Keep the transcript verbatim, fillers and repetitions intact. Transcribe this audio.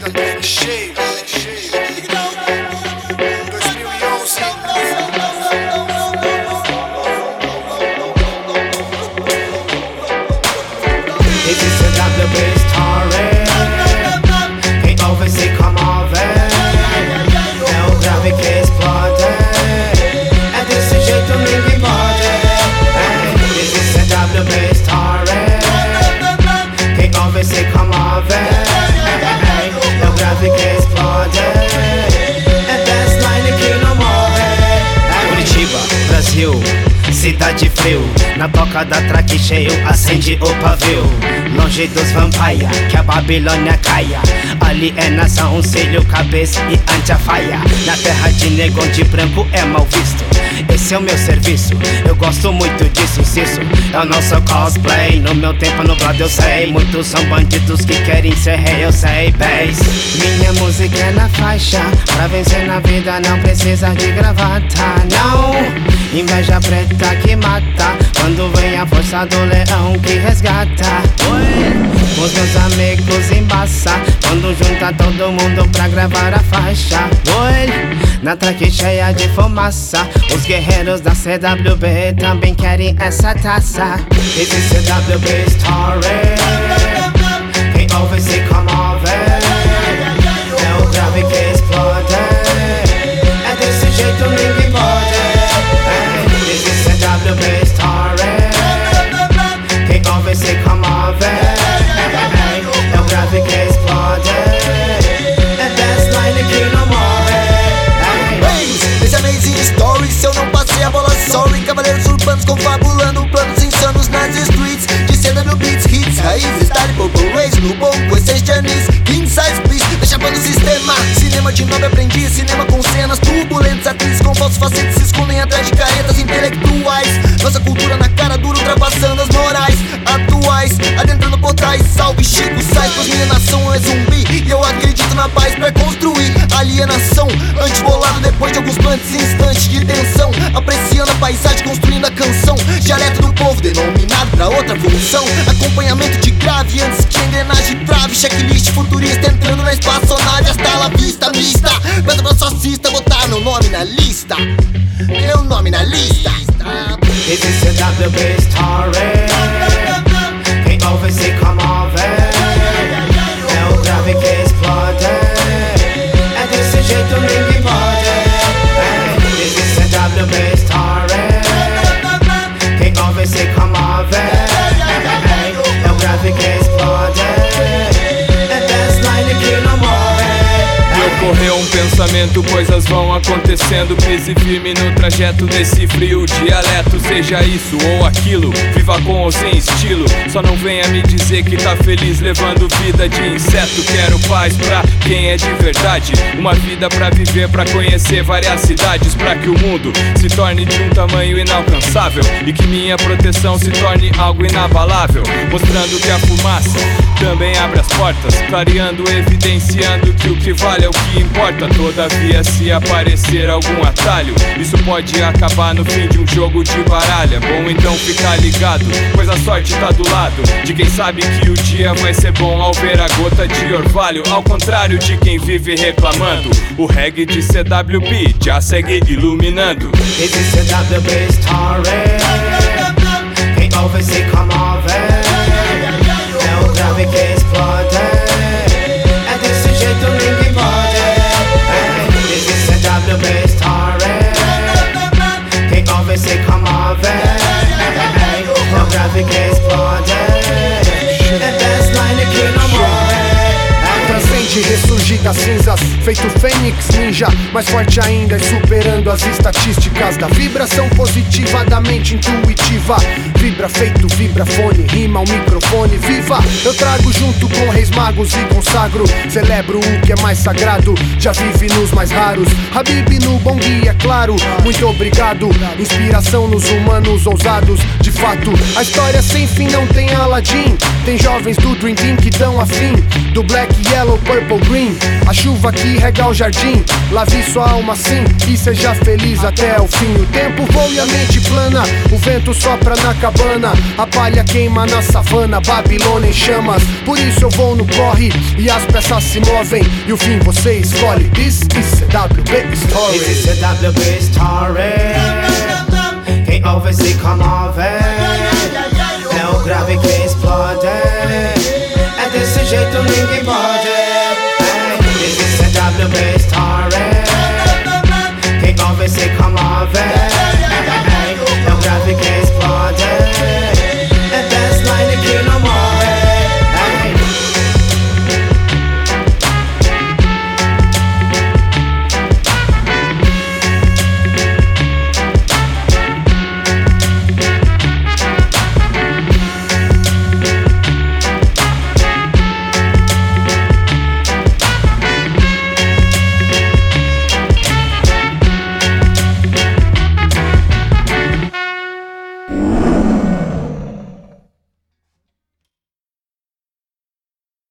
na T cheio, cheio. dois mil e onze. Esse C W B Story, quem ouve se comove. É o grave que explode. É desse jeito ninguém pode. Esse C W B Story, quem ouve se comove. É o grave que explode. É desse line que não morre. Curitiba, Brasil, cidade frio, na toca da traque cheio, acende o pavio. Longe dos vampire, que a Babilônia caia. Alienação, um cílio, cabeça e anti-faia. Na terra de negão de branco é mal visto. Esse é o meu serviço, eu gosto muito disso, insisto. Eu não sou cosplay, no meu tempo nublado eu sei. Muitos são bandidos que querem ser rei, eu sei, bass. Minha música é na faixa, pra vencer na vida não precisa de gravata, não. Inveja preta que mata, quando vem a força do leão que resgata. Oi. Os meus amigos embaça, quando junta todo mundo pra gravar a faixa. Oi. Na traque cheia de fumaça, os guerreiros da C W B também querem essa taça. Esse C W B Story, quem ouve se comove. É o grave que explode. É desse jeito ninguém pode. Esse C W B Story, quem ouve se comove. É o grave que explode. É desse line que não morre. Esse Amazing Story, se eu não passei a bola, sorry. Cavaleiros urbanos confabulando planos insanos nas streets de C W Beats, hits, raízes, style, purple race, no bongo, essentialis, king size please, deixa no sistema. Cinema de nobre aprendiz, cinema com cenas turbulentas, atrizes com falsos facetes se escondem atrás de caretas intelectuais. Nossa cultura na cara dura, ultrapassando as morais atuais, adentrando portais. Salve Chico Sainz, pois minha nação é zumbi e eu acredito na paz pra construir alienação. Antibolado depois de alguns plantes em instantes de tensão, apreciando a paisagem, construindo a canção. Dialeto do povo, denominado pra outra função. Acompanhamento de grave antes que a engrenagem trave. Checklist futurista entrando na espaçonave. Hasta la vista, mista. Peço pra socista botar meu nome na lista. Meu nome na lista. Esse C W B Story, quem ouve se comove. É o grave que explode. É desse jeito ninguém pode. Esse C W B Story, quem ouve se comove. É o grave que explode. É desse line que não morre. Me ocorreu um pensamento, coisas vão acontecendo. Pise firme no trajeto desse frio dialeto. Seja isso ou aquilo, viva com ou sem estilo. Só não venha me dizer que tá feliz levando vida de inseto. Quero paz pra quem é de verdade, uma vida pra viver, pra conhecer várias cidades, pra que o mundo se torne de um tamanho inalcançável e que minha proteção se torne algo inabalável. Mostrando que a fumaça também abre as portas, clareando, evidenciando que o que vale é o que importa. Todavia, se aparecer algum atalho, isso pode acabar no fim de um jogo de baralho. É bom então ficar ligado, pois a sorte tá do lado de quem sabe que o dia vai ser bom ao ver a gota de orvalho. Ao contrário de quem vive reclamando, o reggae de C W B já segue iluminando. Esse C W B Story, quem ouve se comove. É o grave que explode. É desse jeito ninguém pode. Esse C W B Story, quem ouve se comove. É o grave que explode. É desse line que não morre. Transcende, ressurgir das cinzas, feito fênix ninja, mais forte ainda e superando as estatísticas da vibração positiva da mente intuitiva. Vibra feito vibrafone, rima ao microfone, viva! Eu trago junto com reis magos e consagro, celebro o que é mais sagrado, já vive nos mais raros. Habib no bom guia, claro, muito obrigado. Inspiração nos humanos ousados, de fato. A história sem fim não tem Aladdin, tem jovens do Dream Team que dão a fim do Black Yellow yellow, purple, green. A chuva que rega o jardim. Lave sua alma assim e seja feliz até o fim. O tempo voa e a mente plana, o vento sopra na cabana, a palha queima na savana, Babilônia em chamas. Por isso eu vou no corre e as peças se movem e o fim você escolhe. This is C W B Story. This is C W B Story. Quem ouve se comove. É o grave que explode. É desse jeito ninguém pode.